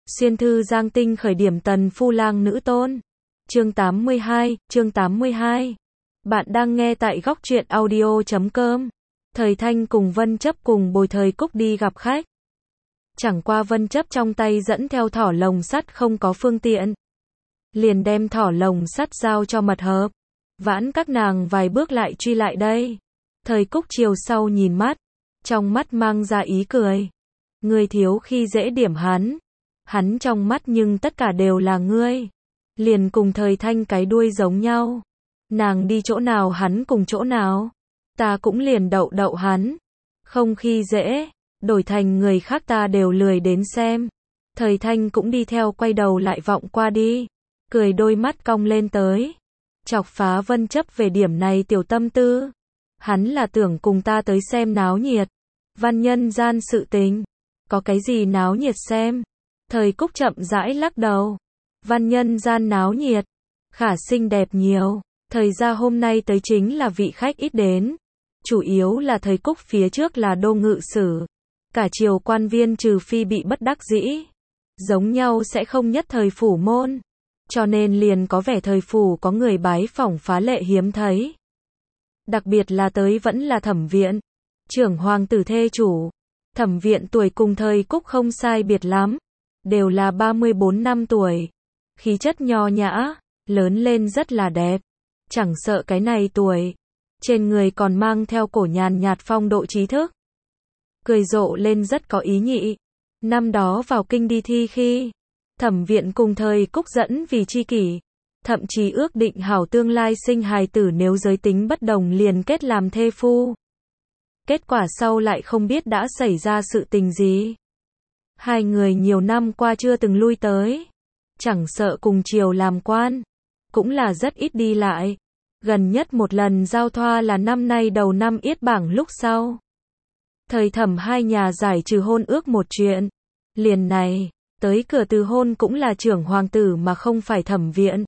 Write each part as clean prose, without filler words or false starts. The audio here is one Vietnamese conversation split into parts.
Xuyên thư Giang Tinh khởi điểm tần phu lang nữ tôn. Chương 82. Bạn đang nghe tại góc truyện audio.com. Thời Thanh cùng Vân Chấp cùng Bồi Thời Cúc đi gặp khách. Chẳng qua Vân Chấp trong tay dẫn theo thỏ lồng sắt không có phương tiện. Liền đem thỏ lồng sắt giao cho Mật Hợp. Vãn các nàng vài bước lại truy lại đây. Thời Cúc chiều sau nhìn mắt. Trong mắt mang ra ý cười. Ngươi thiếu khi dễ điểm hắn. Hắn trong mắt nhưng tất cả đều là ngươi. Liền cùng Thời Thanh cái đuôi giống nhau. Nàng đi chỗ nào hắn cùng chỗ nào. Ta cũng liền đậu hắn. Không khi dễ, đổi thành người khác ta đều lười đến xem. Thời Thanh cũng đi theo quay đầu lại vọng qua đi. Cười đôi mắt cong lên tới. Chọc phá Vân Chấp về điểm này tiểu tâm tư. Hắn là tưởng cùng ta tới xem náo nhiệt. Văn nhân gian sự tình. Có cái gì náo nhiệt xem. Thời Cúc chậm rãi lắc đầu. Văn nhân gian náo nhiệt. Khả xinh đẹp nhiều. Thời ra hôm nay tới chính là vị khách ít đến. Chủ yếu là Thời Cúc phía trước là đô ngự sử. Cả triều quan viên trừ phi bị bất đắc dĩ. Giống nhau sẽ không nhất thời phủ môn. Cho nên liền có vẻ thời phủ có người bái phỏng phá lệ hiếm thấy. Đặc biệt là tới vẫn là Thẩm Viện. Trưởng hoàng tử thê chủ. Thẩm Viện tuổi cùng Thời Cúc không sai biệt lắm. Đều là 34 năm tuổi. Khí chất nho nhã. Lớn lên rất là đẹp. Chẳng sợ cái này tuổi. Trên người còn mang theo cổ nhàn nhạt phong độ trí thức. Cười rộ lên rất có ý nhị. Năm đó vào kinh đi thi khi. Thẩm Viện cùng Thời Cúc dẫn vì tri kỷ. Thậm chí ước định hảo tương lai sinh hài tử nếu giới tính bất đồng liền kết làm thê phu. Kết quả sau lại không biết đã xảy ra sự tình gì. Hai người nhiều năm qua chưa từng lui tới. Chẳng sợ cùng triều làm quan. Cũng là rất ít đi lại. Gần nhất một lần giao thoa là năm nay đầu năm yết bảng lúc sau. Thời Thẩm hai nhà giải trừ hôn ước một chuyện. Liền này, tới cửa từ hôn cũng là trưởng hoàng tử mà không phải Thẩm Viện.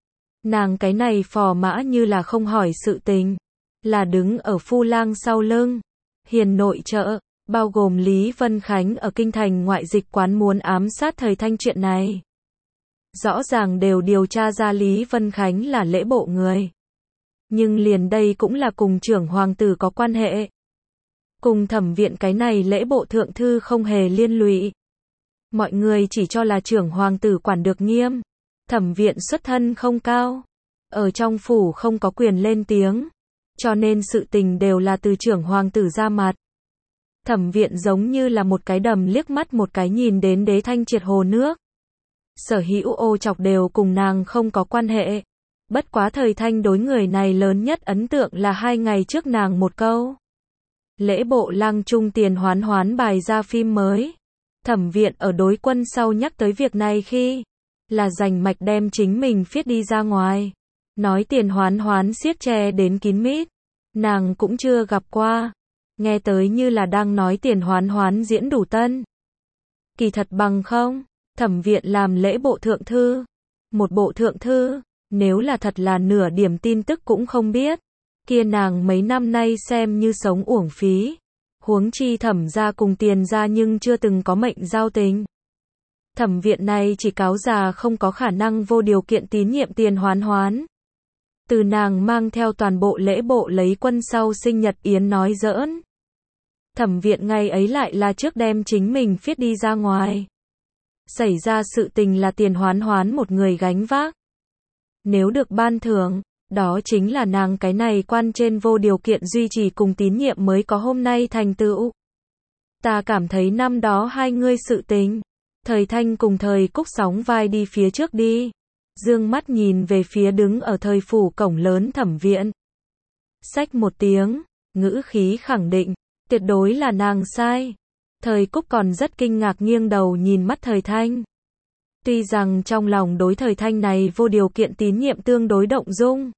Nàng cái này phò mã như là không hỏi sự tình. Là đứng ở phu lang sau lưng. Hiền nội trợ, bao gồm Lý Vân Khánh ở kinh thành ngoại dịch quán muốn ám sát Thời Thanh chuyện này. Rõ ràng đều điều tra ra Lý Vân Khánh là lễ bộ người. Nhưng liền đây cũng là cùng trưởng hoàng tử có quan hệ. Cùng Thẩm Viện cái này lễ bộ thượng thư không hề liên lụy. Mọi người chỉ cho là trưởng hoàng tử quản được nghiêm. Thẩm Viện xuất thân không cao. Ở trong phủ không có quyền lên tiếng. Cho nên sự tình đều là từ trưởng hoàng tử ra mặt. Thẩm Viện giống như là một cái đầm liếc mắt một cái nhìn đến đế thanh triệt hồ nước. Sở hữu ô chọc đều cùng nàng không có quan hệ. Bất quá Thời Thanh đối người này lớn nhất ấn tượng là 2 ngày trước nàng một câu. Lễ bộ lang trung tiền hoán bài ra phim mới. Thẩm Viện ở đối quân sau nhắc tới việc này khi là rành mạch đem chính mình viết đi ra ngoài. Nói tiền hoán siết che đến kín mít. Nàng cũng chưa gặp qua. Nghe tới như là đang nói tiền hoán diễn đủ tân. Kỳ thật bằng không. Thẩm Viện làm lễ bộ thượng thư. Một bộ thượng thư. Nếu là thật là nửa điểm tin tức cũng không biết. Kia nàng mấy năm nay xem như sống uổng phí. Huống chi Thẩm gia cùng Tiền gia nhưng chưa từng có mệnh giao tình. Thẩm Viện này chỉ cáo già không có khả năng vô điều kiện tín nhiệm tiền hoán. Từ nàng mang theo toàn bộ lễ bộ lấy quân sau sinh nhật yến nói giỡn. Thẩm Viện ngày ấy lại là trước đem chính mình viết đi ra ngoài. Xảy ra sự tình là tiền hoán một người gánh vác. Nếu được ban thưởng, đó chính là nàng cái này quan trên vô điều kiện duy trì cùng tín nhiệm mới có hôm nay thành tựu. Ta cảm thấy năm đó hai người sự tình. Thời Thanh cùng Thời Cúc sóng vai đi phía trước đi. Dương mắt nhìn về phía đứng ở Thời phủ cổng lớn Thẩm Viện. Xách một tiếng, ngữ khí khẳng định, tuyệt đối là nàng sai. Thời Cúc còn rất kinh ngạc nghiêng đầu nhìn mắt Thời Thanh. Tuy rằng trong lòng đối Thời Thanh này vô điều kiện tín nhiệm tương đối động dung.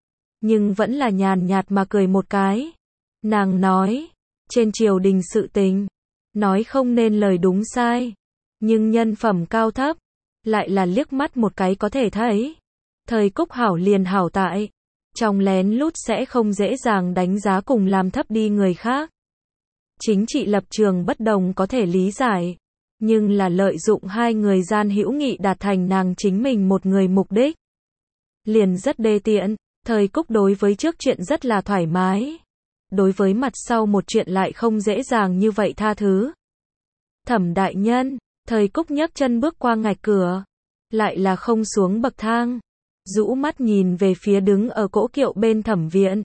Nhưng vẫn là nhàn nhạt mà cười một cái. Nàng nói, trên triều đình sự tình. Nói không nên lời đúng sai. Nhưng nhân phẩm cao thấp. Lại là liếc mắt một cái có thể thấy. Thời Cúc hảo liền hảo tại. Trong lén lút sẽ không dễ dàng đánh giá cùng làm thấp đi người khác. Chính trị lập trường bất đồng có thể lý giải. nhưng là lợi dụng hai người gian hữu nghị đạt thành nàng chính mình một người mục đích. Liền rất đê tiện, Thời Cúc đối với trước chuyện rất là thoải mái. Đối với mặt sau một chuyện lại không dễ dàng như vậy tha thứ. Thẩm đại nhân, Thời Cúc nhấc chân bước qua ngạch cửa, lại là không xuống bậc thang, rũ mắt nhìn về phía đứng ở cỗ kiệu bên Thẩm viện.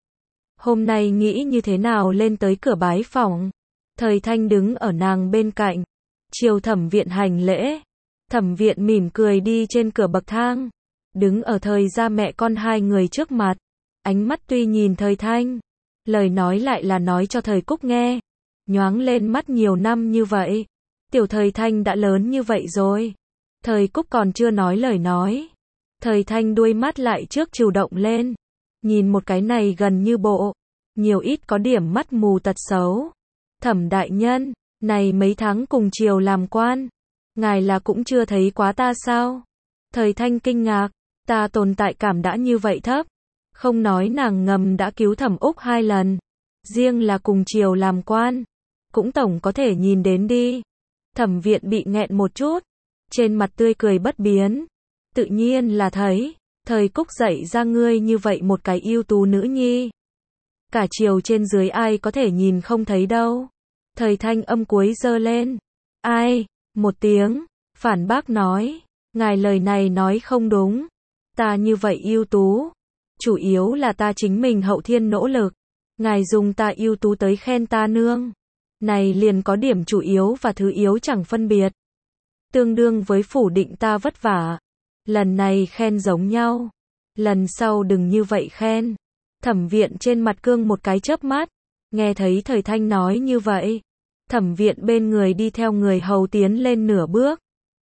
Hôm nay nghĩ như thế nào lên tới cửa bái phỏng. Thời Thanh đứng ở nàng bên cạnh, chiều Thẩm viện hành lễ. Thẩm viện mỉm cười đi trên cửa bậc thang, đứng ở Thời gia mẹ con hai người trước mặt, ánh mắt tuy nhìn Thời Thanh, lời nói lại là nói cho Thời Cúc nghe. Nhoáng lên mắt nhiều năm như vậy, tiểu Thời Thanh đã lớn như vậy rồi. Thời Cúc còn chưa nói lời nói, Thời Thanh đuôi mắt lại trước chủ động lên, nhìn một cái này gần như bộ, nhiều ít có điểm mắt mù tật xấu. Thẩm đại nhân, này mấy tháng cùng triều làm quan, ngài là cũng chưa thấy quá ta sao? Thời Thanh kinh ngạc, ta tồn tại cảm đã như vậy thấp, không nói nàng ngầm đã cứu Thẩm Úc 2 lần, riêng là cùng triều làm quan, cũng tổng có thể nhìn đến đi. Thẩm viện bị nghẹn một chút, trên mặt tươi cười bất biến, tự nhiên là thấy, Thời Cúc dạy ra ngươi như vậy một cái ưu tú nữ nhi. Cả triều trên dưới ai có thể nhìn không thấy đâu. Thời Thanh âm cuối giơ lên. Ai? Một tiếng, phản bác nói, ngài lời này nói không đúng. Ta như vậy ưu tú, chủ yếu là ta chính mình hậu thiên nỗ lực. Ngài dùng ta ưu tú tới khen ta nương. Này liền có điểm chủ yếu và thứ yếu chẳng phân biệt. Tương đương với phủ định ta vất vả. Lần này khen giống nhau, lần sau đừng như vậy khen. Thẩm viện trên mặt cương một cái chớp mắt, nghe thấy Thời Thanh nói như vậy. Thẩm viện bên người đi theo người hầu tiến lên nửa bước.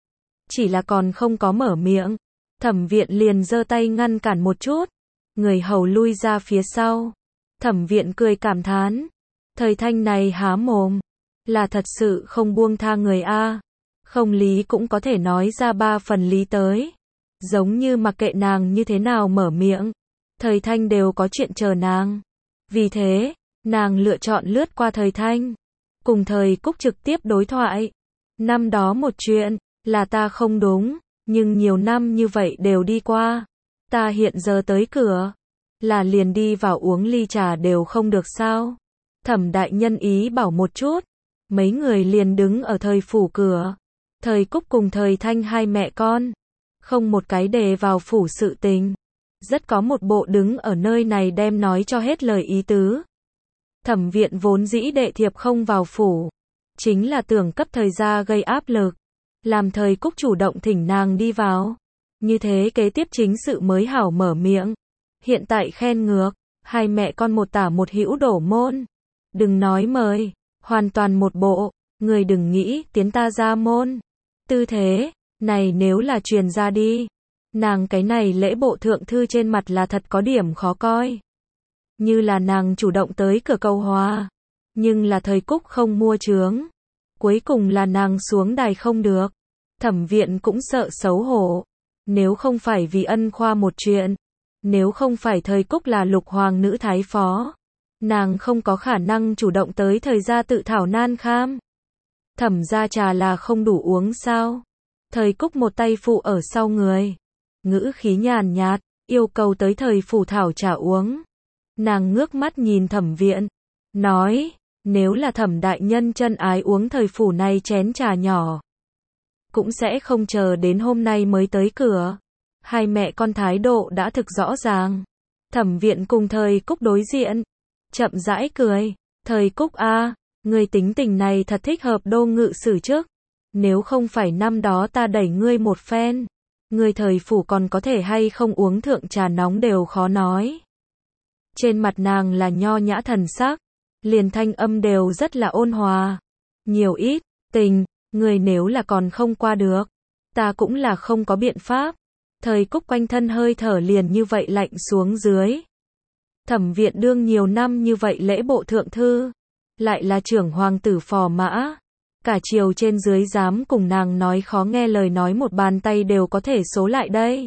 Chỉ là còn không có mở miệng, Thẩm viện liền giơ tay ngăn cản một chút. Người hầu lui ra phía sau. Thẩm viện cười cảm thán. Thời Thanh này há mồm, là thật sự không buông tha người a. Không lý cũng có thể nói ra 3 phần lý tới. Giống như mặc kệ nàng như thế nào mở miệng, Thời Thanh đều có chuyện chờ nàng. Vì thế, nàng lựa chọn lướt qua Thời Thanh, cùng Thời Cúc trực tiếp đối thoại. Năm đó một chuyện, là ta không đúng, nhưng nhiều năm như vậy đều đi qua. Ta hiện giờ tới cửa, là liền đi vào uống ly trà đều không được sao? Thẩm đại nhân ý bảo một chút, mấy người liền đứng ở Thời phủ cửa. Thời Cúc cùng Thời Thanh hai mẹ con, không một cái đề vào phủ sự tình. Rất có một bộ đứng ở nơi này đem nói cho hết lời ý tứ. Thẩm viện vốn dĩ đệ thiệp không vào phủ, chính là tưởng cấp Thời gia gây áp lực, làm Thời Cúc chủ động thỉnh nàng đi vào. Như thế kế tiếp chính sự mới hảo mở miệng. Hiện tại khen ngược, hai mẹ con một tả một hữu đổ môn. Đừng nói mời, hoàn toàn một bộ, người đừng nghĩ tiến ta ra môn. Tư thế này nếu là truyền ra đi, nàng cái này lễ bộ thượng thư trên mặt là thật có điểm khó coi. Như là nàng chủ động tới cửa cầu hòa, nhưng là Thời Cúc không mua chướng. Cuối cùng là nàng xuống đài không được. Thẩm viện cũng sợ xấu hổ. Nếu không phải vì ân khoa một chuyện, nếu không phải Thời Cúc là lục hoàng nữ thái phó, nàng không có khả năng chủ động tới Thời gia tự thảo nan kham. Thẩm gia trà là không đủ uống sao? Thời Cúc một tay phụ ở sau người, ngữ khí nhàn nhạt, yêu cầu tới Thời phủ thảo trà uống. Nàng ngước mắt nhìn Thẩm viện, nói, nếu là Thẩm đại nhân chân ái uống Thời phủ này chén trà nhỏ, cũng sẽ không chờ đến hôm nay mới tới cửa. Hai mẹ con thái độ đã thực rõ ràng. Thẩm viện cùng Thời Cúc đối diện, chậm rãi cười, Thời Cúc a, ngươi tính tình này thật thích hợp đô ngự sử trước. Nếu không phải năm đó ta đẩy ngươi một phen, ngươi Thời phủ còn có thể hay không uống thượng trà nóng đều khó nói. Trên mặt nàng là nho nhã thần sắc, liền thanh âm đều rất là ôn hòa. Nhiều ít, tình, ngươi nếu là còn không qua được, ta cũng là không có biện pháp. Thời Cúc quanh thân hơi thở liền như vậy lạnh xuống dưới. Thẩm viện đương nhiều năm như vậy lễ bộ thượng thư, lại là trưởng hoàng tử phò mã. Cả triều trên dưới dám cùng nàng nói khó nghe lời nói một bàn tay đều có thể số lại đây.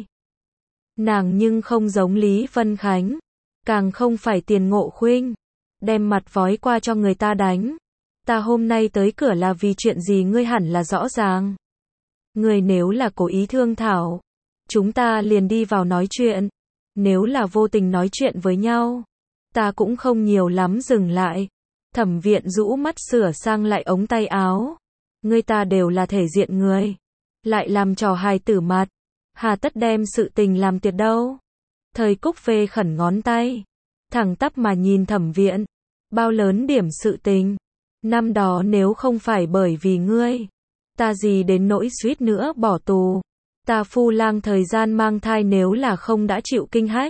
Nàng nhưng không giống Lý Vân Khánh, càng không phải Tiền Ngộ Khuynh, đem mặt vói qua cho người ta đánh. Ta hôm nay tới cửa là vì chuyện gì ngươi hẳn là rõ ràng. Ngươi nếu là cố ý thương Thảo, chúng ta liền đi vào nói chuyện. Nếu là vô tình nói chuyện với nhau, ta cũng không nhiều lắm dừng lại. Thẩm Viện rũ mắt sửa sang lại ống tay áo. Ngươi ta đều là thể diện người, lại làm trò hài tử mặt, hà tất đem sự tình làm tuyệt đâu. Thời Cúc phê khẩn ngón tay, thẳng tắp mà nhìn Thẩm Viện. Bao lớn điểm sự tình. Năm đó nếu không phải bởi vì ngươi, ta gì đến nỗi suýt nữa bỏ tù. Ta Phu Lang thời gian mang thai nếu là không đã chịu kinh hách,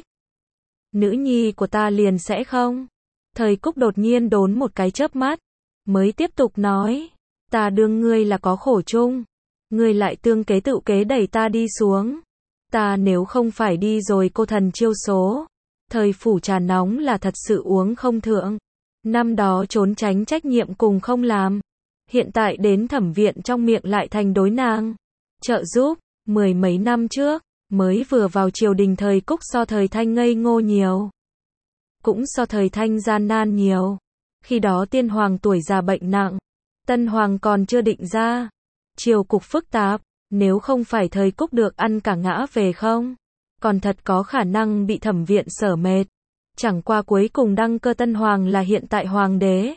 nữ nhi của ta liền sẽ không. Thời Cúc đột nhiên đốn một cái chớp mắt, mới tiếp tục nói, ta đương ngươi là có khổ chung, ngươi lại tương kế tự kế đẩy ta đi xuống. Ta nếu không phải đi rồi cô thần chiêu số, thời phủ trà nóng là thật sự uống không thượng. Năm đó trốn tránh trách nhiệm cùng không làm, hiện tại đến Thẩm Viện trong miệng lại thành đối nàng trợ giúp. Mười mấy năm trước, mới vừa vào triều đình thời Cúc so thời Thanh ngây ngô nhiều, cũng so thời Thanh gian nan nhiều. Khi đó tiên hoàng tuổi già bệnh nặng, tân hoàng còn chưa định ra, triều cục phức tạp, nếu không phải thời Cúc được ăn cả ngã về không, còn thật có khả năng bị Thẩm Viện sở mệt. Chẳng qua cuối cùng đăng cơ tân hoàng là hiện tại hoàng đế.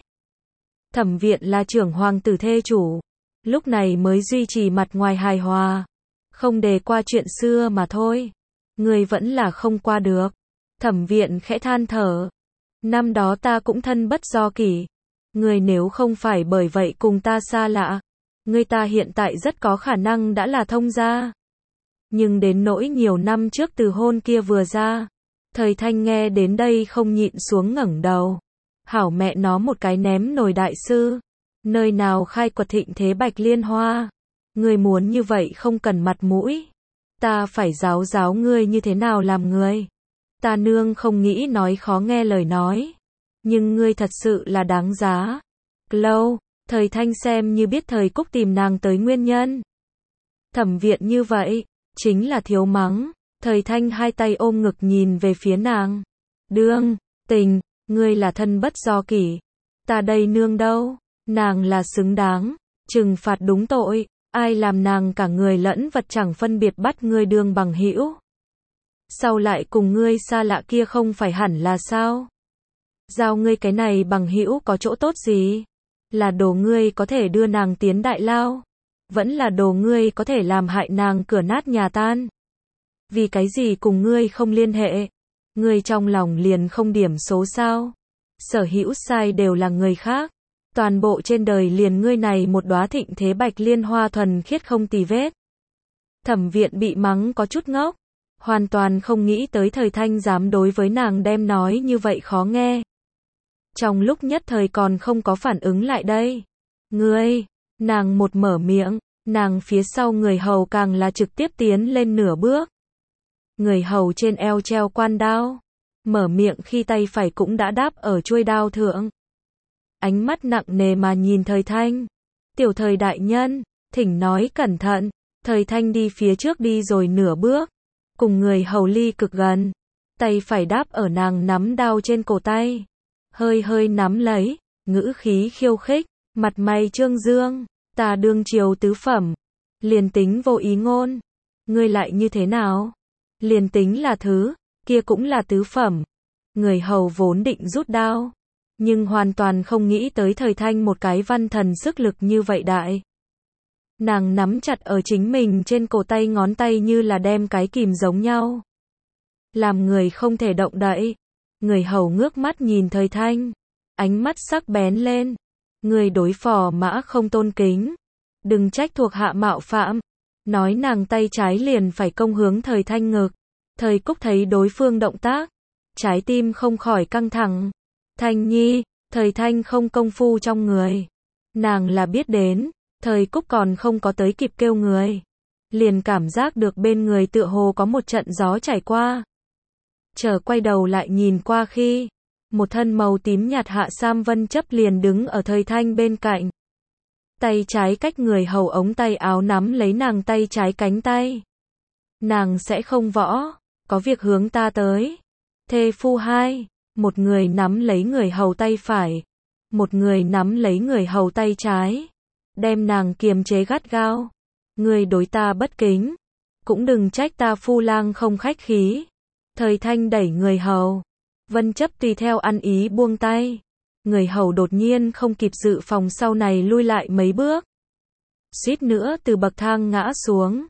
Thẩm Viện là trưởng hoàng tử thê chủ, lúc này mới duy trì mặt ngoài hài hòa, không đề qua chuyện xưa mà thôi. Người vẫn là không qua được. Thẩm Viện khẽ than thở. Năm đó ta cũng thân bất do kỷ. Người nếu không phải bởi vậy cùng ta xa lạ, người ta hiện tại rất có khả năng đã là thông gia. Nhưng đến nỗi nhiều năm trước từ hôn kia vừa ra, thời Thanh nghe đến đây không nhịn xuống ngẩng đầu. Hảo mẹ nó một cái ném nồi đại sư. Nơi nào khai quật thịnh thế Bạch Liên Hoa. Ngươi muốn như vậy không cần mặt mũi. Ta phải giáo giáo ngươi như thế nào làm người. Ta nương không nghĩ nói khó nghe lời nói. Nhưng ngươi thật sự là đáng giá. Lâu, thời Thanh xem như biết thời Cúc tìm nàng tới nguyên nhân. Thẩm Viện như vậy, chính là thiếu mắng. Thời Thanh hai tay ôm ngực nhìn về phía nàng. Đương, tình, ngươi là thân bất do kỷ. Ta đây nương đâu, nàng là xứng đáng, trừng phạt đúng tội. Ai làm nàng cả người lẫn vật chẳng phân biệt bắt ngươi đương bằng hữu. Sau lại cùng ngươi xa lạ kia không phải hẳn là sao? Giao ngươi cái này bằng hữu có chỗ tốt gì? Là đồ ngươi có thể đưa nàng tiến đại lao? Vẫn là đồ ngươi có thể làm hại nàng cửa nát nhà tan? Vì cái gì cùng ngươi không liên hệ? Ngươi trong lòng liền không điểm số sao? Sở hữu sai đều là người khác. Toàn bộ trên đời liền ngươi này một đóa thịnh thế Bạch Liên Hoa thuần khiết không tì vết. Thẩm Viện bị mắng có chút ngốc, hoàn toàn không nghĩ tới thời Thanh dám đối với nàng đem nói như vậy khó nghe. Trong lúc nhất thời còn không có phản ứng lại đây. Ngươi, nàng một mở miệng, nàng phía sau người hầu càng là trực tiếp tiến lên nửa bước. Người hầu trên eo treo quan đao, mở miệng khi tay phải cũng đã đáp ở chuôi đao thượng. Ánh mắt nặng nề mà nhìn thời Thanh. Tiểu thời đại nhân, thỉnh nói cẩn thận. Thời Thanh đi phía trước đi rồi nửa bước, cùng người hầu ly cực gần. Tay phải đáp ở nàng nắm đao trên cổ tay. Hơi hơi nắm lấy, ngữ khí khiêu khích, mặt mày trương dương. Ta đương triều tứ phẩm, liền tính vô ý ngôn. Ngươi lại như thế nào? Liền tính là thứ, kia cũng là tứ phẩm. Người hầu vốn định rút đao, nhưng hoàn toàn không nghĩ tới thời Thanh một cái văn thần sức lực như vậy đại. Nàng nắm chặt ở chính mình trên cổ tay ngón tay như là đem cái kìm giống nhau. Làm người không thể động đậy. Người hầu ngước mắt nhìn thời Thanh. Ánh mắt sắc bén lên. Người đối phò mã không tôn kính. Đừng trách thuộc hạ mạo phạm. Nói nàng tay trái liền phải công hướng thời Thanh ngực. Thời Cúc thấy đối phương động tác, trái tim không khỏi căng thẳng. Thanh nhi, thời Thanh không công phu trong người. Nàng là biết đến, thời Cúc còn không có tới kịp kêu người. Liền cảm giác được bên người tựa hồ có một trận gió chảy qua. Chờ quay đầu lại nhìn qua khi, một thân màu tím nhạt hạ sam vân chấp liền đứng ở thời Thanh bên cạnh. Tay trái cách người hầu ống tay áo nắm lấy nàng tay trái cánh tay. Nàng sẽ không võ, có việc hướng ta tới. Thê phu hai, một người nắm lấy người hầu tay phải, Một người nắm lấy người hầu tay trái, đem nàng kiềm chế gắt gao. Ngươi đối ta bất kính, cũng đừng trách ta Phu Lang không khách khí. Thời Thanh đẩy người hầu, Vân Chấp tùy theo ăn ý buông tay. Người hầu đột nhiên không kịp dự phòng sau này lui lại mấy bước, suýt nữa từ bậc thang ngã xuống.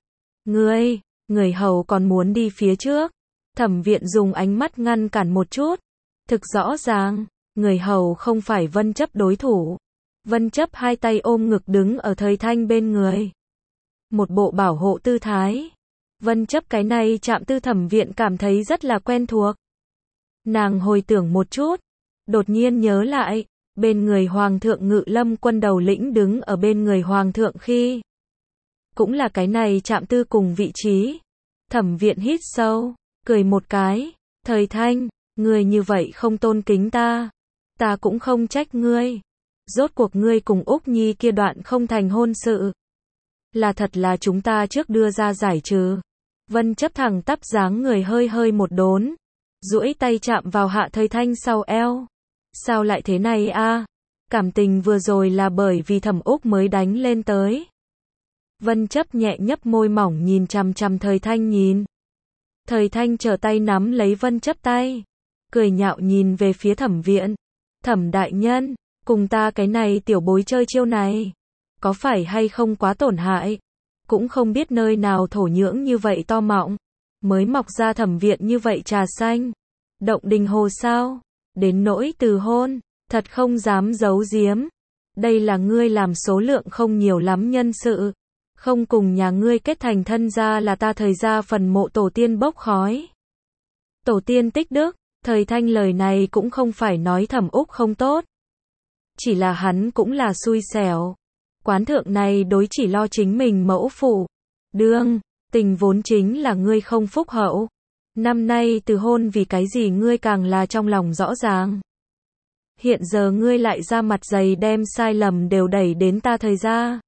Người hầu còn muốn đi phía trước. Thẩm Viện dùng ánh mắt ngăn cản một chút. Thực rõ ràng, người hầu không phải Vân Chấp đối thủ. Vân Chấp hai tay ôm ngực đứng ở Thời Thanh bên người, một bộ bảo hộ tư thái. Vân Chấp cái này chạm tư Thẩm Viện cảm thấy rất là quen thuộc. Nàng hồi tưởng một chút, đột nhiên nhớ lại, bên người Hoàng thượng Ngự Lâm quân đầu lĩnh đứng ở bên người Hoàng thượng khi, cũng là cái này chạm tư cùng vị trí. Thẩm Viện hít sâu, cười một cái. Thời Thanh, ngươi như vậy không tôn kính ta, ta cũng không trách ngươi. Rốt cuộc ngươi cùng Úc Nhi kia đoạn không thành hôn sự, là thật là chúng ta trước đưa ra giải trừ. Vân Chấp thẳng tắp dáng người hơi hơi một đốn, duỗi tay chạm vào Hạ Thời Thanh sau eo. Sao lại thế này a? Cảm tình vừa rồi là bởi vì Thẩm Úc mới đánh lên tới. Vân Chấp nhẹ nhấp môi mỏng nhìn chằm chằm Thời Thanh nhìn. Thời Thanh trở tay nắm lấy Vân Chấp tay, cười nhạo nhìn về phía Thẩm Viện. Thẩm đại nhân, cùng ta cái này tiểu bối chơi chiêu này, có phải hay không quá tổn hại? Cũng không biết nơi nào thổ nhưỡng như vậy to mọng, mới mọc ra Thẩm Viện như vậy trà xanh. Động đình hồ sao? Đến nỗi từ hôn, thật không dám giấu giếm. Đây là ngươi làm số lượng không nhiều lắm nhân sự. Không cùng nhà ngươi kết thành thân gia là ta Thời gia phần mộ tổ tiên bốc khói. Tổ tiên tích đức. Thời Thanh lời này cũng không phải nói Thẩm Úc không tốt, chỉ là hắn cũng là xui xẻo. Quán thượng này đối chỉ lo chính mình mẫu phụ. Đương, tình vốn chính là ngươi không phúc hậu. Năm nay từ hôn vì cái gì ngươi càng là trong lòng rõ ràng. Hiện giờ ngươi lại ra mặt dày đem sai lầm đều đẩy đến ta Thời gia.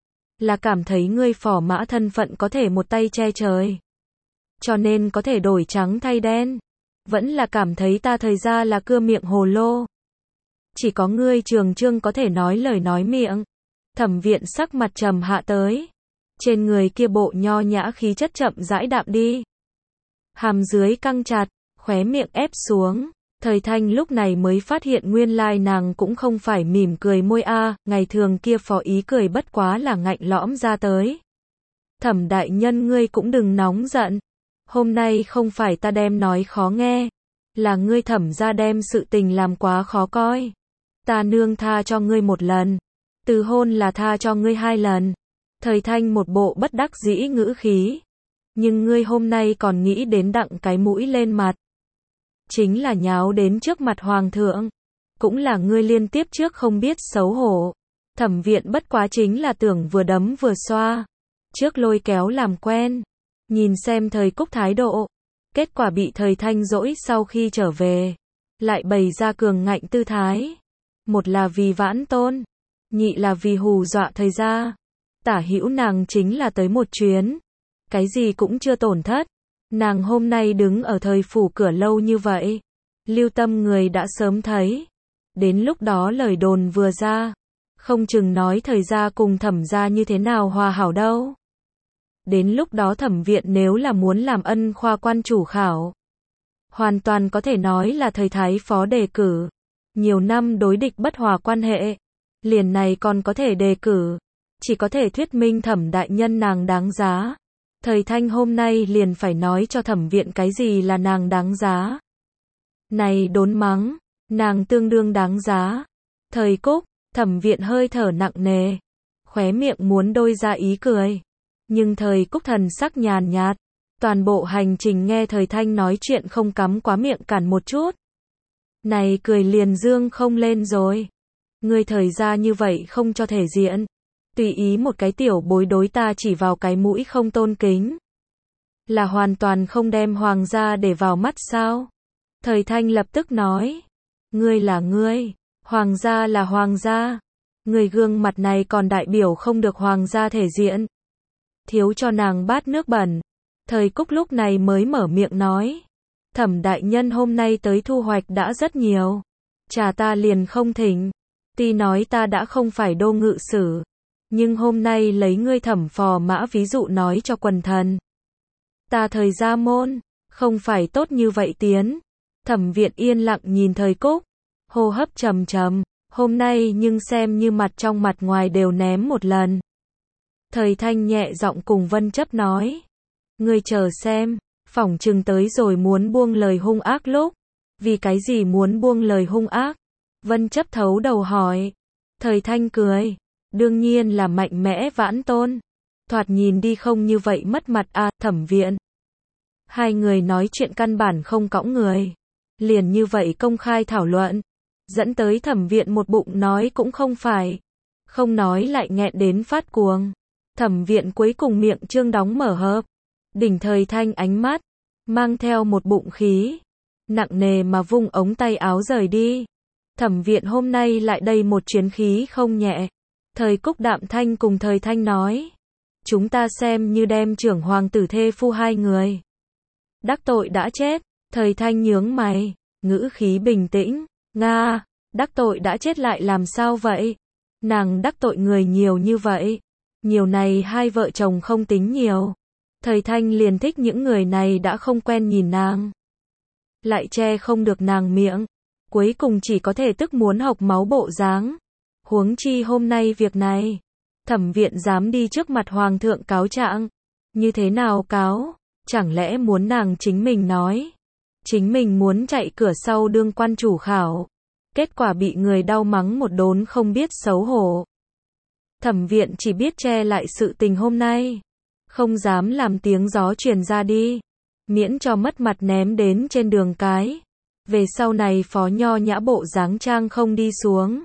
Là cảm thấy ngươi phò mã thân phận có thể một tay che trời, cho nên có thể đổi trắng thay đen. Vẫn là cảm thấy ta Thời gia là cưa miệng hồ lô. Chỉ có ngươi Trường Trương có thể nói lời nói miệng. Thẩm Viện sắc mặt trầm hạ tới. Trên người kia bộ nho nhã khí chất chậm rãi đạm đi. Hàm dưới căng chặt, khóe miệng ép xuống. Thời Thanh lúc này mới phát hiện nguyên lai nàng cũng không phải mỉm cười môi a, ngày thường kia phó ý cười bất quá là ngạnh lõm ra tới. Thẩm đại nhân ngươi cũng đừng nóng giận. Hôm nay không phải ta đem nói khó nghe, là ngươi Thẩm gia đem sự tình làm quá khó coi. Ta nương tha cho ngươi một lần, từ hôn là tha cho ngươi 2 lần. Thời Thanh một bộ bất đắc dĩ ngữ khí. Nhưng ngươi hôm nay còn nghĩ đến đặng cái mũi lên mặt. Chính là nháo đến trước mặt Hoàng thượng. Cũng là ngươi liên tiếp trước không biết xấu hổ. Thẩm Viện bất quá chính là tưởng vừa đấm vừa xoa. Trước lôi kéo làm quen. Nhìn xem Thời Cúc thái độ. Kết quả bị Thời Thanh dỗi sau khi trở về. Lại bày ra cường ngạnh tư thái. Một là vì vãn tôn. Nhị là vì hù dọa Thời gia. Tả hữu nàng chính là tới một chuyến. Cái gì cũng chưa tổn thất. Nàng hôm nay đứng ở Thời phủ cửa lâu như vậy. Lưu tâm người đã sớm thấy. Đến lúc đó lời đồn vừa ra. Không chừng nói Thời gia cùng Thẩm gia như thế nào hòa hảo đâu. Đến lúc đó Thẩm Viện nếu là muốn làm ân khoa quan chủ khảo, hoàn toàn có thể nói là Thời thái phó đề cử. Nhiều năm đối địch bất hòa quan hệ. Liền này còn có thể đề cử. Chỉ có thể thuyết minh Thẩm đại nhân nàng đáng giá. Thời Thanh hôm nay liền phải nói cho Thẩm Viện cái gì là nàng đáng giá. Này đốn mắng, nàng tương đương đáng giá. Thời Cúc, Thẩm Viện hơi thở nặng nề, khóe miệng muốn đôi ra ý cười. Nhưng Thời Cúc thần sắc nhàn nhạt. Toàn bộ hành trình nghe Thời Thanh nói chuyện không cắm quá miệng cản một chút. Này cười liền dương không lên rồi. Ngươi Thời gia như vậy không cho thể diện. Tùy ý một cái tiểu bối đối ta chỉ vào cái mũi không tôn kính. Là hoàn toàn không đem Hoàng gia để vào mắt sao? Thời Thanh lập tức nói. Ngươi là ngươi. Hoàng gia là Hoàng gia. Người gương mặt này còn đại biểu không được Hoàng gia thể diện. Thiếu cho nàng bát nước bẩn. Thời Cúc lúc này mới mở miệng nói. Thẩm đại nhân hôm nay tới thu hoạch đã rất nhiều. Trà ta liền không thỉnh. Tuy nói ta đã không phải đô ngự sử, nhưng hôm nay lấy ngươi thẩm phò mã ví dụ nói cho quần thần. Ta thời gia môn, không phải tốt như vậy tiến. Thẩm Viện yên lặng nhìn Thời Cúc, hô hấp trầm trầm, hôm nay nhưng xem như mặt trong mặt ngoài đều ném một lần. Thời Thanh nhẹ giọng cùng Vân Chấp nói, ngươi chờ xem, phỏng chừng tới rồi muốn buông lời hung ác lúc. Vì cái gì muốn buông lời hung ác? Vân Chấp thấu đầu hỏi. Thời Thanh cười, đương nhiên là mạnh mẽ vãn tôn. Thoạt nhìn đi không như vậy mất mặt à, Thẩm Viện. Hai người nói chuyện căn bản không cõng người. Liền như vậy công khai thảo luận. Dẫn tới Thẩm Viện một bụng nói cũng không phải. Không nói lại nghẹn đến phát cuồng. Thẩm Viện cuối cùng miệng trương đóng mở hợp. Đỉnh Thời Thanh ánh mắt, mang theo một bụng khí. Nặng nề mà vung ống tay áo rời đi. Thẩm Viện hôm nay lại đây một chuyến khí không nhẹ. Thời Cúc đạm thanh cùng Thời Thanh nói. Chúng ta xem như đem trưởng hoàng tử thê phu hai người. Đắc tội đã chết. Thời Thanh nhướng mày, ngữ khí bình tĩnh. Nga, đắc tội đã chết lại làm sao vậy? Nàng đắc tội người nhiều như vậy. Nhiều này hai vợ chồng không tính nhiều. Thời Thanh liền thích những người này đã không quen nhìn nàng. Lại che không được nàng miệng. Cuối cùng chỉ có thể tức muốn hộc máu bộ dáng. Huống chi hôm nay việc này. Thẩm Viện dám đi trước mặt hoàng thượng cáo trạng. Như thế nào cáo? Chẳng lẽ muốn nàng chính mình nói? Chính mình muốn chạy cửa sau đương quan chủ khảo. Kết quả bị người đau mắng một đốn không biết xấu hổ. Thẩm Viện chỉ biết che lại sự tình hôm nay. Không dám làm tiếng gió truyền ra đi. Miễn cho mất mặt ném đến trên đường cái. Về sau này phó nho nhã bộ dáng trang không đi xuống.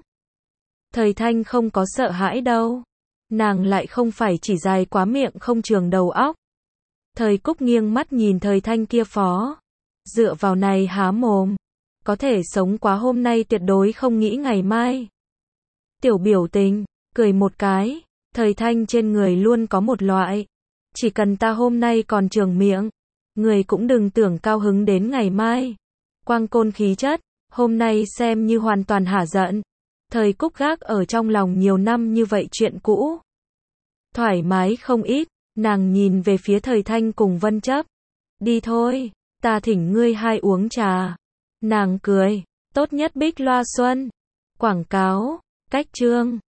Thời Thanh không có sợ hãi đâu. Nàng lại không phải chỉ dài quá miệng không trường đầu óc. Thời Cúc nghiêng mắt nhìn Thời Thanh kia phó. Dựa vào này há mồm. Có thể sống quá hôm nay tuyệt đối không nghĩ ngày mai. Tiểu biểu tình, cười một cái. Thời Thanh trên người luôn có một loại. Chỉ cần ta hôm nay còn trường miệng. Người cũng đừng tưởng cao hứng đến ngày mai. Quang côn khí chất, hôm nay xem như hoàn toàn hả giận. Thời Cúc gác ở trong lòng nhiều năm như vậy chuyện cũ. Thoải mái không ít, nàng nhìn về phía Thời Thanh cùng Vân Chấp. Đi thôi, ta thỉnh ngươi hai uống trà. Nàng cười, tốt nhất Bích Loa Xuân. Quảng cáo, cách chương.